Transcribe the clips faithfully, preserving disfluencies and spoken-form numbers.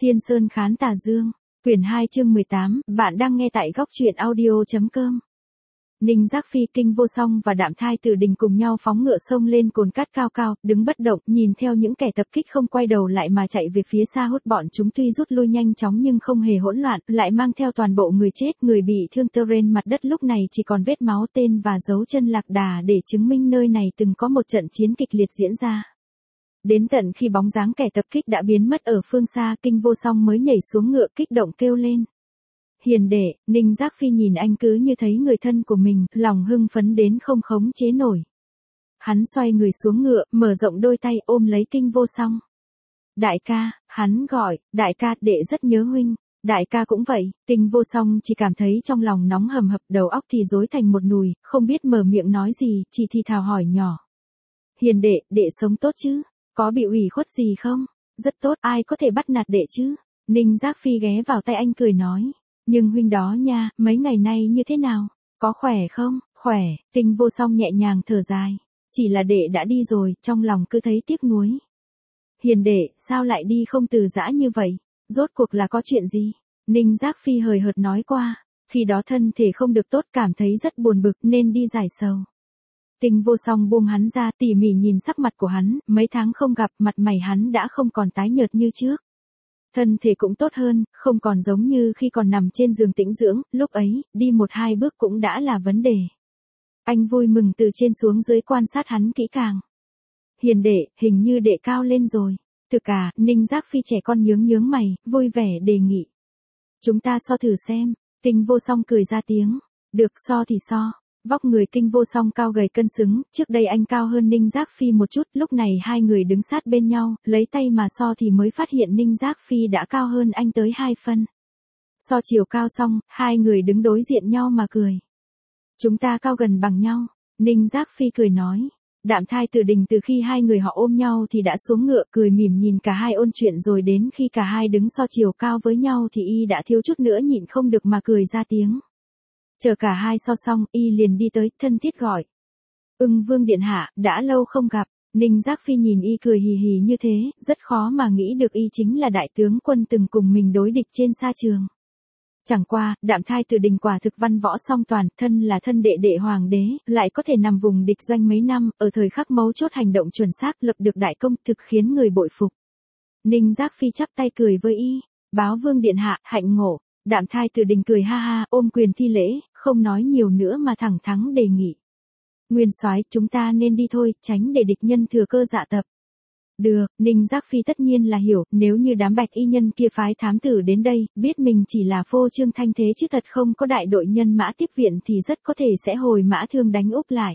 Thiên Sơn Khán Tà Dương, quyển hai chương mười tám, bạn đang nghe tại góc truyện audio.com. Ninh Giác Phi, Kinh Vô Song và Đạm Thai Tử Đình cùng nhau phóng ngựa sông lên cồn cát cao cao, đứng bất động, nhìn theo những kẻ tập kích không quay đầu lại mà chạy về phía xa hút bọn chúng tuy rút lui nhanh chóng nhưng không hề hỗn loạn, lại mang theo toàn bộ người chết, người bị thương tơ trên mặt đất lúc này chỉ còn vết máu tên và dấu chân lạc đà để chứng minh nơi này từng có một trận chiến kịch liệt diễn ra. Đến tận khi bóng dáng kẻ tập kích đã biến mất ở phương xa, Kinh Vô Song mới nhảy xuống ngựa kích động kêu lên. Hiền đệ, Ninh Giác Phi nhìn anh cứ như thấy người thân của mình, lòng hưng phấn đến không khống chế nổi. Hắn xoay người xuống ngựa, mở rộng đôi tay ôm lấy Kinh Vô Song. Đại ca, hắn gọi, đại ca, đệ rất nhớ huynh. Đại ca cũng vậy. Kinh Vô Song chỉ cảm thấy trong lòng nóng hầm hập, đầu óc thì rối thành một nùi, không biết mở miệng nói gì, chỉ thì thào hỏi nhỏ. Hiền đệ, đệ sống tốt chứ? Có bị ủy khuất gì không? Rất tốt, ai có thể bắt nạt đệ chứ? Ninh Giác Phi ghé vào tay anh cười nói. Nhưng huynh đó nha, mấy ngày nay như thế nào? Có khỏe không? Khỏe. Kinh Vô Song nhẹ nhàng thở dài. Chỉ là đệ đã đi rồi, trong lòng cứ thấy tiếc nuối. Hiền đệ, sao lại đi không từ giã như vậy? Rốt cuộc là có chuyện gì? Ninh Giác Phi hời hợt nói qua. Khi đó thân thể không được tốt, cảm thấy rất buồn bực nên đi giải sầu. Kinh Vô Song buông hắn ra, tỉ mỉ nhìn sắc mặt của hắn, mấy tháng không gặp, mặt mày hắn đã không còn tái nhợt như trước. Thân thể cũng tốt hơn, không còn giống như khi còn nằm trên giường tĩnh dưỡng, lúc ấy, đi một hai bước cũng đã là vấn đề. Anh vui mừng từ trên xuống dưới quan sát hắn kỹ càng. Hiền đệ, hình như đệ cao lên rồi. Thực à, Ninh Giác Phi trẻ con nhướng nhướng mày, vui vẻ đề nghị. Chúng ta so thử xem. Kinh Vô Song cười ra tiếng. Được, so thì so. Vóc người Kinh Vô Song cao gầy cân xứng, trước đây anh cao hơn Ninh Giác Phi một chút, lúc này hai người đứng sát bên nhau, lấy tay mà so thì mới phát hiện Ninh Giác Phi đã cao hơn anh tới hai phân. So chiều cao xong, hai người đứng đối diện nhau mà cười. Chúng ta cao gần bằng nhau, Ninh Giác Phi cười nói. Đạm Thai Tử Đình từ khi hai người họ ôm nhau thì đã xuống ngựa, cười mỉm nhìn cả hai ôn chuyện, rồi đến khi cả hai đứng so chiều cao với nhau thì y đã thiếu chút nữa nhịn không được mà cười ra tiếng. Chờ cả hai so xong, y liền đi tới, thân thiết gọi. Ưng Vương điện hạ, đã lâu không gặp. Ninh Giác Phi nhìn y cười hì hì như thế, rất khó mà nghĩ được y chính là đại tướng quân từng cùng mình đối địch trên sa trường. Chẳng qua, Đạm Thai Tử Đình quả thực văn võ song toàn, thân là thân đệ đệ hoàng đế, lại có thể nằm vùng địch doanh mấy năm, ở thời khắc mấu chốt hành động chuẩn xác, lập được đại công, thực khiến người bội phục. Ninh Giác Phi chắp tay cười với y, báo Vương điện hạ, hạnh ngộ. Đạm Thai Tử Đình cười ha ha, ôm quyền thi lễ, không nói nhiều nữa mà thẳng thắn đề nghị. Nguyên soái, chúng ta nên đi thôi, tránh để địch nhân thừa cơ dạ tập. Được, Ninh Giác Phi tất nhiên là hiểu, nếu như đám bạch y nhân kia phái thám tử đến đây, biết mình chỉ là phô trương thanh thế chứ thật không có đại đội nhân mã tiếp viện thì rất có thể sẽ hồi mã thương đánh úp lại.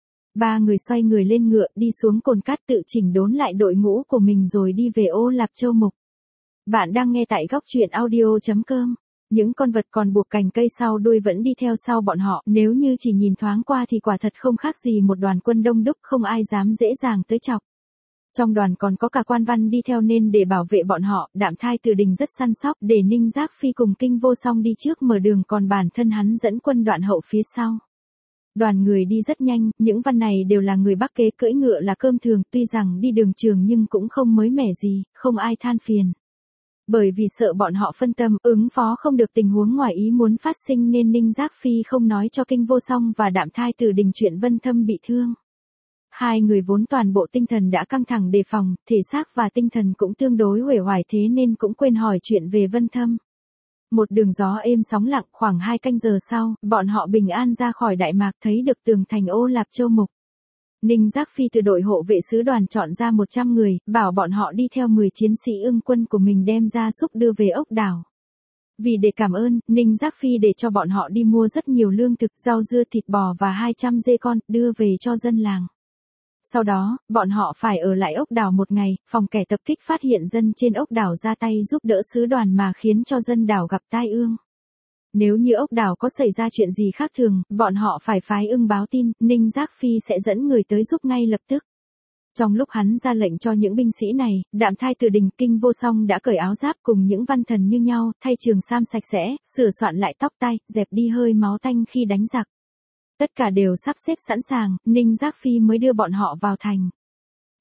Ba người xoay người lên ngựa, đi xuống cồn cát tự chỉnh đốn lại đội ngũ của mình rồi đi về Ô Lạp Châu Mục. Bạn đang nghe tại góc truyện audio.com. Những con vật còn buộc cành cây sau đuôi vẫn đi theo sau bọn họ, nếu như chỉ nhìn thoáng qua thì quả thật không khác gì một đoàn quân đông đúc, không ai dám dễ dàng tới chọc. Trong đoàn còn có cả quan văn đi theo nên để bảo vệ bọn họ, Đạm Thai Tử Đình rất săn sóc để Ninh Giác Phi cùng Kinh Vô Song đi trước mở đường, còn bản thân hắn dẫn quân đoạn hậu phía sau. Đoàn người đi rất nhanh, những văn này đều là người Bắc kế, cưỡi ngựa là cơm thường, tuy rằng đi đường trường nhưng cũng không mới mẻ gì, không ai than phiền. Bởi vì sợ bọn họ phân tâm, ứng phó không được tình huống ngoài ý muốn phát sinh nên Ninh Giác Phi không nói cho Kinh Vô Song và Đạm Thai Tử Đình chuyện Vân Thâm bị thương. Hai người vốn toàn bộ tinh thần đã căng thẳng đề phòng, thể xác và tinh thần cũng tương đối uể oải thế nên cũng quên hỏi chuyện về Vân Thâm. Một đường gió êm sóng lặng, khoảng hai canh giờ sau, bọn họ bình an ra khỏi Đại Mạc, thấy được tường thành Ô Lạp Châu Mục. Ninh Giác Phi từ đội hộ vệ sứ đoàn chọn ra một trăm người, bảo bọn họ đi theo mười chiến sĩ ưng quân của mình đem gia súc đưa về ốc đảo. Vì để cảm ơn, Ninh Giác Phi để cho bọn họ đi mua rất nhiều lương thực, rau dưa, thịt bò và hai trăm dê con, đưa về cho dân làng. Sau đó, bọn họ phải ở lại ốc đảo một ngày, phòng kẻ tập kích phát hiện dân trên ốc đảo ra tay giúp đỡ sứ đoàn mà khiến cho dân đảo gặp tai ương. Nếu như ốc đảo có xảy ra chuyện gì khác thường, bọn họ phải phái ưng báo tin, Ninh Giác Phi sẽ dẫn người tới giúp ngay lập tức. Trong lúc hắn ra lệnh cho những binh sĩ này, Đạm Thai Tử Đình, Kinh Vô Song đã cởi áo giáp cùng những văn thần như nhau, thay trường sam sạch sẽ, sửa soạn lại tóc tai, dẹp đi hơi máu tanh khi đánh giặc. Tất cả đều sắp xếp sẵn sàng, Ninh Giác Phi mới đưa bọn họ vào thành.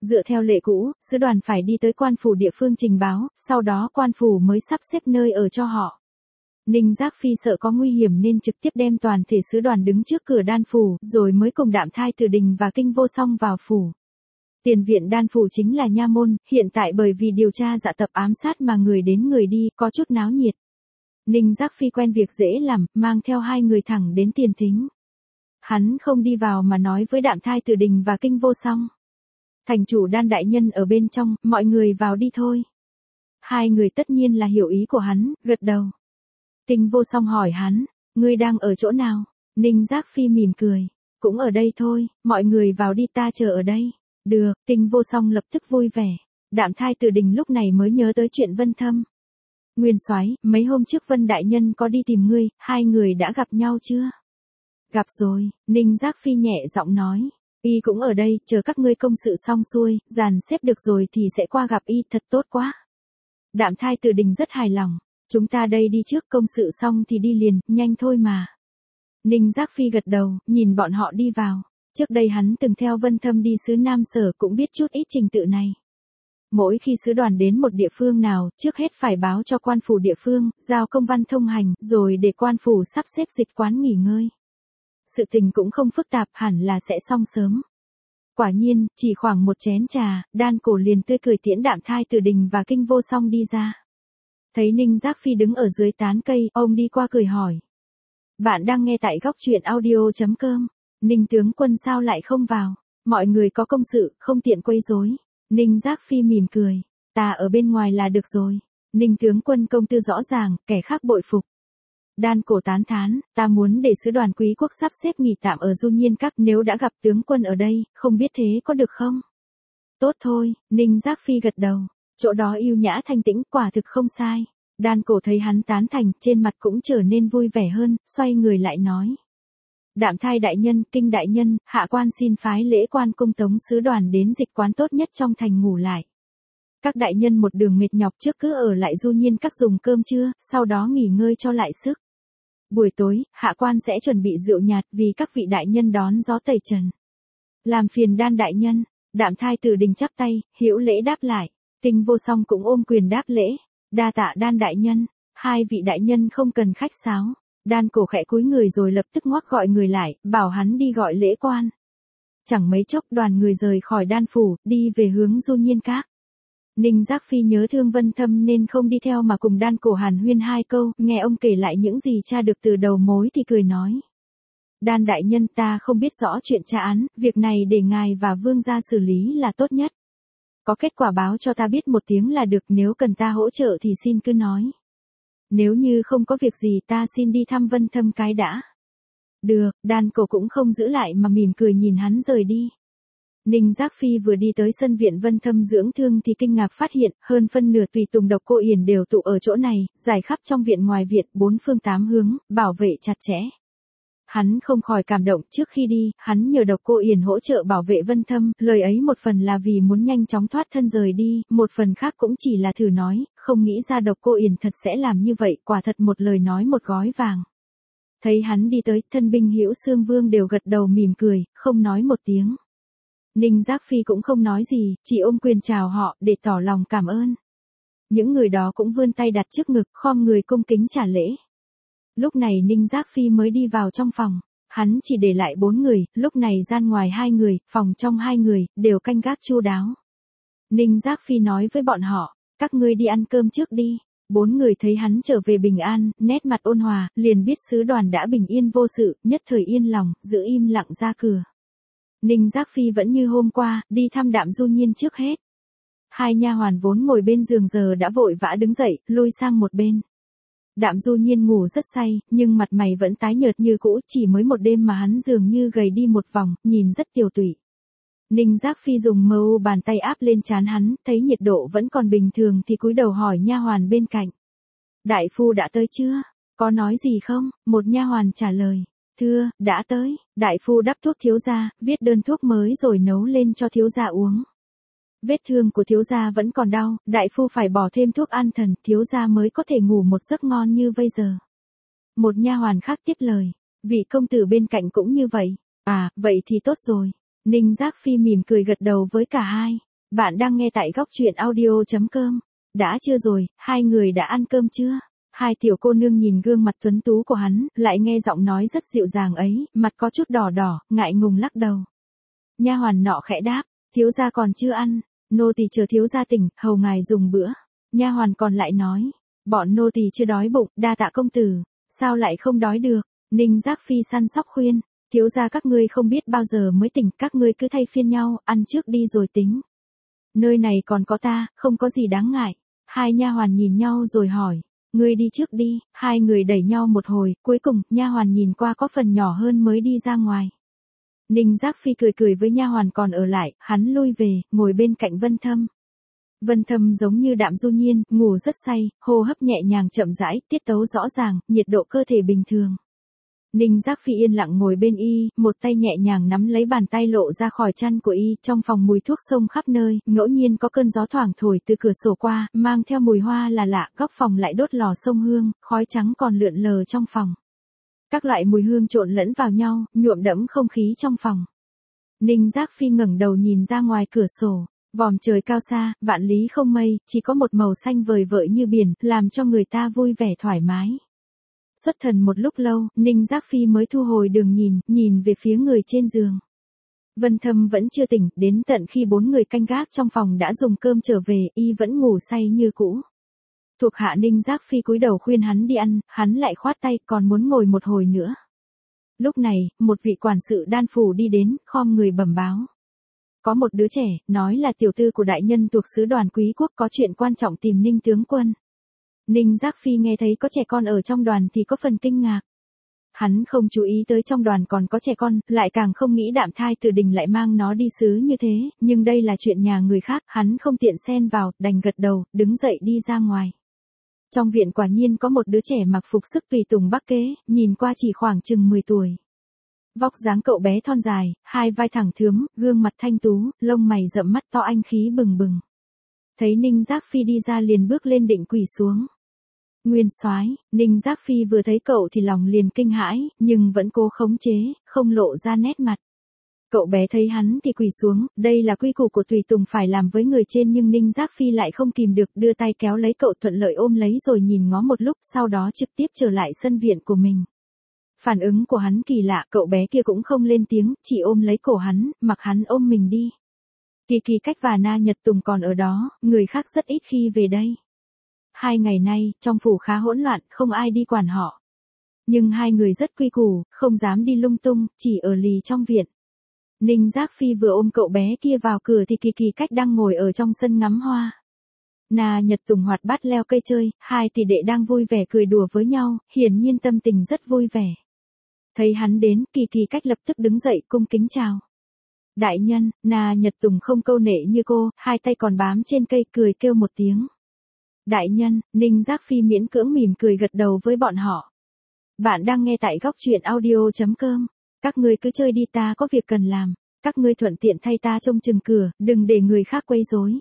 Dựa theo lệ cũ, sứ đoàn phải đi tới quan phủ địa phương trình báo, sau đó quan phủ mới sắp xếp nơi ở cho họ. Ninh Giác Phi sợ có nguy hiểm nên trực tiếp đem toàn thể sứ đoàn đứng trước cửa đan phủ, rồi mới cùng Đạm Thai Từ Đình và Kinh Vô Song vào phủ. Tiền viện đan phủ chính là nha môn, hiện tại bởi vì điều tra dạ tập ám sát mà người đến người đi, có chút náo nhiệt. Ninh Giác Phi quen việc dễ làm, mang theo hai người thẳng đến tiền thính. Hắn không đi vào mà nói với Đạm Thai Từ Đình và Kinh Vô Song. Thành chủ Đan đại nhân ở bên trong, mọi người vào đi thôi. Hai người tất nhiên là hiểu ý của hắn, gật đầu. Kinh Vô Song hỏi hắn, ngươi đang ở chỗ nào? Ninh Giác Phi mỉm cười, cũng ở đây thôi, mọi người vào đi, ta chờ ở đây. Được, Kinh Vô Song lập tức vui vẻ. Đạm Thai Từ Đình lúc này mới nhớ tới chuyện Vân Thâm. Nguyên soái, mấy hôm trước Vân đại nhân có đi tìm ngươi, hai người đã gặp nhau chưa? Gặp rồi, Ninh Giác Phi nhẹ giọng nói. Y cũng ở đây, chờ các ngươi công sự xong xuôi, dàn xếp được rồi thì sẽ qua gặp y, thật tốt quá. Đạm Thai Từ Đình rất hài lòng. Chúng ta đây đi trước, công sự xong thì đi liền, nhanh thôi mà. Ninh Giác Phi gật đầu, nhìn bọn họ đi vào. Trước đây hắn từng theo Vân Thâm đi xứ Nam Sở, cũng biết chút ít trình tự này. Mỗi khi sứ đoàn đến một địa phương nào, trước hết phải báo cho quan phủ địa phương, giao công văn thông hành, rồi để quan phủ sắp xếp dịch quán nghỉ ngơi. Sự tình cũng không phức tạp, hẳn là sẽ xong sớm. Quả nhiên, chỉ khoảng một chén trà, Đan Cổ liền tươi cười tiễn Đạm Thai Từ Đình và Kinh Vô Song đi ra. Thấy Ninh Giác Phi đứng ở dưới tán cây, ông đi qua cười hỏi. Bạn đang nghe tại góc truyện audio.com. Ninh tướng quân sao lại không vào? Mọi người có công sự, không tiện quấy rối. Ninh Giác Phi mỉm cười. Ta ở bên ngoài là được rồi. Ninh tướng quân công tư rõ ràng, kẻ khác bội phục. Đan Cổ tán thán, ta muốn để sứ đoàn quý quốc sắp xếp nghỉ tạm ở Du Nhiên Các, nếu đã gặp tướng quân ở đây, không biết thế có được không? Tốt thôi, Ninh Giác Phi gật đầu. Chỗ đó yêu nhã thanh tĩnh, quả thực không sai. Đan Cổ thấy hắn tán thành, trên mặt cũng trở nên vui vẻ hơn, xoay người lại nói. Đạm Thai đại nhân, Kinh đại nhân, hạ quan xin phái lễ quan cung tống sứ đoàn đến dịch quán tốt nhất trong thành ngủ lại. Các đại nhân một đường mệt nhọc trước cứ ở lại Du Nhiên Các dùng cơm trưa, sau đó nghỉ ngơi cho lại sức. Buổi tối, hạ quan sẽ chuẩn bị rượu nhạt vì các vị đại nhân đón gió tẩy trần. Làm phiền Đan đại nhân. Đạm Thai Từ Đình chắp tay, hữu lễ đáp lại. Kinh Vô Song cũng ôm quyền đáp lễ. Đa tạ Đan đại nhân. Hai vị đại nhân không cần khách sáo. Đan Cổ khẽ cúi người rồi lập tức ngoắc gọi người lại, bảo hắn đi gọi lễ quan. Chẳng mấy chốc đoàn người rời khỏi đan phủ, đi về hướng Du Nhiên Các. Ninh Giác Phi nhớ thương Vân Thâm nên không đi theo mà cùng Đan Cổ hàn huyên hai câu, nghe ông kể lại những gì cha được từ đầu mối thì cười nói. Đan đại nhân, ta không biết rõ chuyện tra án, việc này để ngài và vương gia xử lý là tốt nhất. Có kết quả báo cho ta biết một tiếng là được, nếu cần ta hỗ trợ thì xin cứ nói. Nếu như không có việc gì ta xin đi thăm Vân Thâm cái đã. Được, Đan Cổ cũng không giữ lại mà mỉm cười nhìn hắn rời đi. Ninh Giác Phi vừa đi tới sân viện Vân Thâm dưỡng thương thì kinh ngạc phát hiện, hơn phân nửa tùy tùng Độc Cô Yển đều tụ ở chỗ này, dài khắp trong viện ngoài viện, bốn phương tám hướng, bảo vệ chặt chẽ. Hắn không khỏi cảm động, trước khi đi, hắn nhờ Độc Cô Yển hỗ trợ bảo vệ Vân Thâm, lời ấy một phần là vì muốn nhanh chóng thoát thân rời đi, một phần khác cũng chỉ là thử nói, không nghĩ ra Độc Cô Yển thật sẽ làm như vậy, quả thật một lời nói một gói vàng. Thấy hắn đi tới, thân binh Hữu Xương Vương đều gật đầu mỉm cười, không nói một tiếng. Ninh Giác Phi cũng không nói gì, chỉ ôm quyền chào họ, để tỏ lòng cảm ơn. Những người đó cũng vươn tay đặt trước ngực, khom người cung kính trả lễ. Lúc này Ninh Giác Phi mới đi vào trong phòng, hắn chỉ để lại bốn người, lúc này gian ngoài hai người, phòng trong hai người, đều canh gác chu đáo. Ninh Giác Phi nói với bọn họ, các ngươi đi ăn cơm trước đi. Bốn người thấy hắn trở về bình an, nét mặt ôn hòa, liền biết sứ đoàn đã bình yên vô sự, nhất thời yên lòng, giữ im lặng ra cửa. Ninh Giác Phi vẫn như hôm qua, đi thăm Đạm Du Nhiên trước hết. Hai nha hoàn vốn ngồi bên giường giờ đã vội vã đứng dậy, lui sang một bên. Đạm Du Nhiên ngủ rất say, nhưng mặt mày vẫn tái nhợt như cũ, chỉ mới một đêm mà hắn dường như gầy đi một vòng, nhìn rất tiều tụy. Ninh Giác Phi dùng mờ u bàn tay áp lên trán hắn, thấy nhiệt độ vẫn còn bình thường thì cúi đầu hỏi nha hoàn bên cạnh. Đại phu đã tới chưa? Có nói gì không? Một nha hoàn trả lời. Thưa, đã tới. Đại phu đắp thuốc thiếu gia, viết đơn thuốc mới rồi nấu lên cho thiếu gia uống. Vết thương của thiếu gia vẫn còn đau, đại phu phải bỏ thêm thuốc an thần, thiếu gia mới có thể ngủ một giấc ngon như bây giờ. Một nha hoàn khác tiếp lời. Vị công tử bên cạnh cũng như vậy. À, vậy thì tốt rồi. Ninh Giác Phi mỉm cười gật đầu với cả hai. Bạn đang nghe tại góc truyện audio.com. Đã chưa rồi, hai người đã ăn cơm chưa? Hai tiểu cô nương nhìn gương mặt tuấn tú của hắn, lại nghe giọng nói rất dịu dàng ấy, mặt có chút đỏ đỏ, ngại ngùng lắc đầu. Nha hoàn nọ khẽ đáp, thiếu gia còn chưa ăn, nô tỳ chờ thiếu gia tỉnh, hầu ngài dùng bữa. Nha hoàn còn lại nói, bọn nô tỳ chưa đói bụng, đa tạ công tử, sao lại không đói được? Ninh Giác Phi săn sóc khuyên, thiếu gia các ngươi không biết bao giờ mới tỉnh, các ngươi cứ thay phiên nhau, ăn trước đi rồi tính. Nơi này còn có ta, không có gì đáng ngại. Hai nha hoàn nhìn nhau rồi hỏi, ngươi đi trước đi. Hai người đẩy nhau một hồi, cuối cùng nha hoàn nhìn qua có phần nhỏ hơn mới đi ra ngoài. Ninh Giác Phi cười cười với nha hoàn còn ở lại, hắn lui về, ngồi bên cạnh Vân Thâm. Vân Thâm giống như Đạm Du Nhiên, ngủ rất say, hô hấp nhẹ nhàng chậm rãi, tiết tấu rõ ràng, nhiệt độ cơ thể bình thường. Ninh Giác Phi yên lặng ngồi bên y, một tay nhẹ nhàng nắm lấy bàn tay lộ ra khỏi chăn của y, trong phòng mùi thuốc xông khắp nơi, ngẫu nhiên có cơn gió thoảng thổi từ cửa sổ qua, mang theo mùi hoa là lạ, góc phòng lại đốt lò xông hương, khói trắng còn lượn lờ trong phòng. Các loại mùi hương trộn lẫn vào nhau, nhuộm đẫm không khí trong phòng. Ninh Giác Phi ngẩng đầu nhìn ra ngoài cửa sổ, vòm trời cao xa, vạn lý không mây, chỉ có một màu xanh vời vợi như biển, làm cho người ta vui vẻ thoải mái. Xuất thần một lúc lâu, Ninh Giác Phi mới thu hồi đường nhìn, nhìn về phía người trên giường. Vân Thâm vẫn chưa tỉnh, đến tận khi bốn người canh gác trong phòng đã dùng cơm trở về, y vẫn ngủ say như cũ. Thuộc hạ Ninh Giác Phi cúi đầu khuyên hắn đi ăn, hắn lại khoát tay, còn muốn ngồi một hồi nữa. Lúc này, một vị quản sự đan phủ đi đến, khom người bẩm báo. Có một đứa trẻ, nói là tiểu tư của đại nhân thuộc sứ đoàn quý quốc, có chuyện quan trọng tìm Ninh tướng quân. Ninh Giác Phi nghe thấy có trẻ con ở trong đoàn thì có phần kinh ngạc. Hắn không chú ý tới trong đoàn còn có trẻ con, lại càng không nghĩ Đạm Thai Từ Đình lại mang nó đi sứ như thế, nhưng đây là chuyện nhà người khác, hắn không tiện xen vào, đành gật đầu, đứng dậy đi ra ngoài. Trong viện quả nhiên có một đứa trẻ mặc phục sức tùy tùng bắc kế, nhìn qua chỉ khoảng chừng mười tuổi. Vóc dáng cậu bé thon dài, hai vai thẳng thướm, gương mặt thanh tú, lông mày rậm, mắt to anh khí bừng bừng. Thấy Ninh Giác Phi đi ra liền bước lên định quỳ xuống. Nguyên soái, Ninh Giác Phi vừa thấy cậu thì lòng liền kinh hãi, nhưng vẫn cố khống chế, không lộ ra nét mặt. Cậu bé thấy hắn thì quỳ xuống, đây là quy củ của tùy tùng phải làm với người trên, nhưng Ninh Giác Phi lại không kìm được, đưa tay kéo lấy cậu, thuận lợi ôm lấy rồi nhìn ngó một lúc, sau đó trực tiếp trở lại sân viện của mình. Phản ứng của hắn kỳ lạ, cậu bé kia cũng không lên tiếng, chỉ ôm lấy cổ hắn, mặc hắn ôm mình đi. Kỳ Kỳ Cách và Na Nhật Tùng còn ở đó, người khác rất ít khi về đây. Hai ngày nay, trong phủ khá hỗn loạn, không ai đi quản họ. Nhưng hai người rất quy củ, không dám đi lung tung, chỉ ở lì trong viện. Ninh Giác Phi vừa ôm cậu bé kia vào cửa thì Kỳ Kỳ Cách đang ngồi ở trong sân ngắm hoa. Na Nhật Tùng hoạt bát leo cây chơi, hai tỷ đệ đang vui vẻ cười đùa với nhau, hiển nhiên tâm tình rất vui vẻ. Thấy hắn đến, Kỳ Kỳ Cách lập tức đứng dậy cung kính chào. Đại nhân, Na Nhật Tùng không câu nệ như cô, hai tay còn bám trên cây, cười kêu một tiếng. Đại nhân, Ninh Giác Phi miễn cưỡng mỉm cười gật đầu với bọn họ. Bạn đang nghe tại góc truyện audio.com. Các ngươi cứ chơi đi, ta có việc cần làm. Các ngươi thuận tiện thay ta trông chừng cửa, đừng để người khác quấy rối.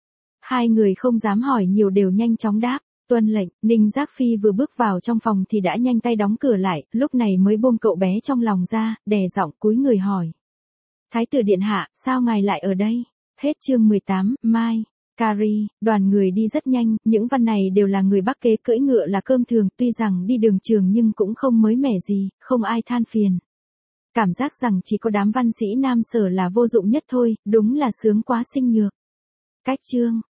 Hai người không dám hỏi nhiều đều nhanh chóng đáp. Tuân lệnh. Ninh Giác Phi vừa bước vào trong phòng thì đã nhanh tay đóng cửa lại, lúc này mới buông cậu bé trong lòng ra, đè giọng cúi người hỏi. Thái tử điện hạ, sao ngài lại ở đây? Hết chương mười tám, Mai. Cari, đoàn người đi rất nhanh, những văn này đều là người Bắc Kế, cưỡi ngựa là cơm thường, tuy rằng đi đường trường nhưng cũng không mới mẻ gì, không ai than phiền. Cảm giác rằng chỉ có đám văn sĩ Nam Sở là vô dụng nhất thôi, đúng là sướng quá sinh nhược. Cách chương,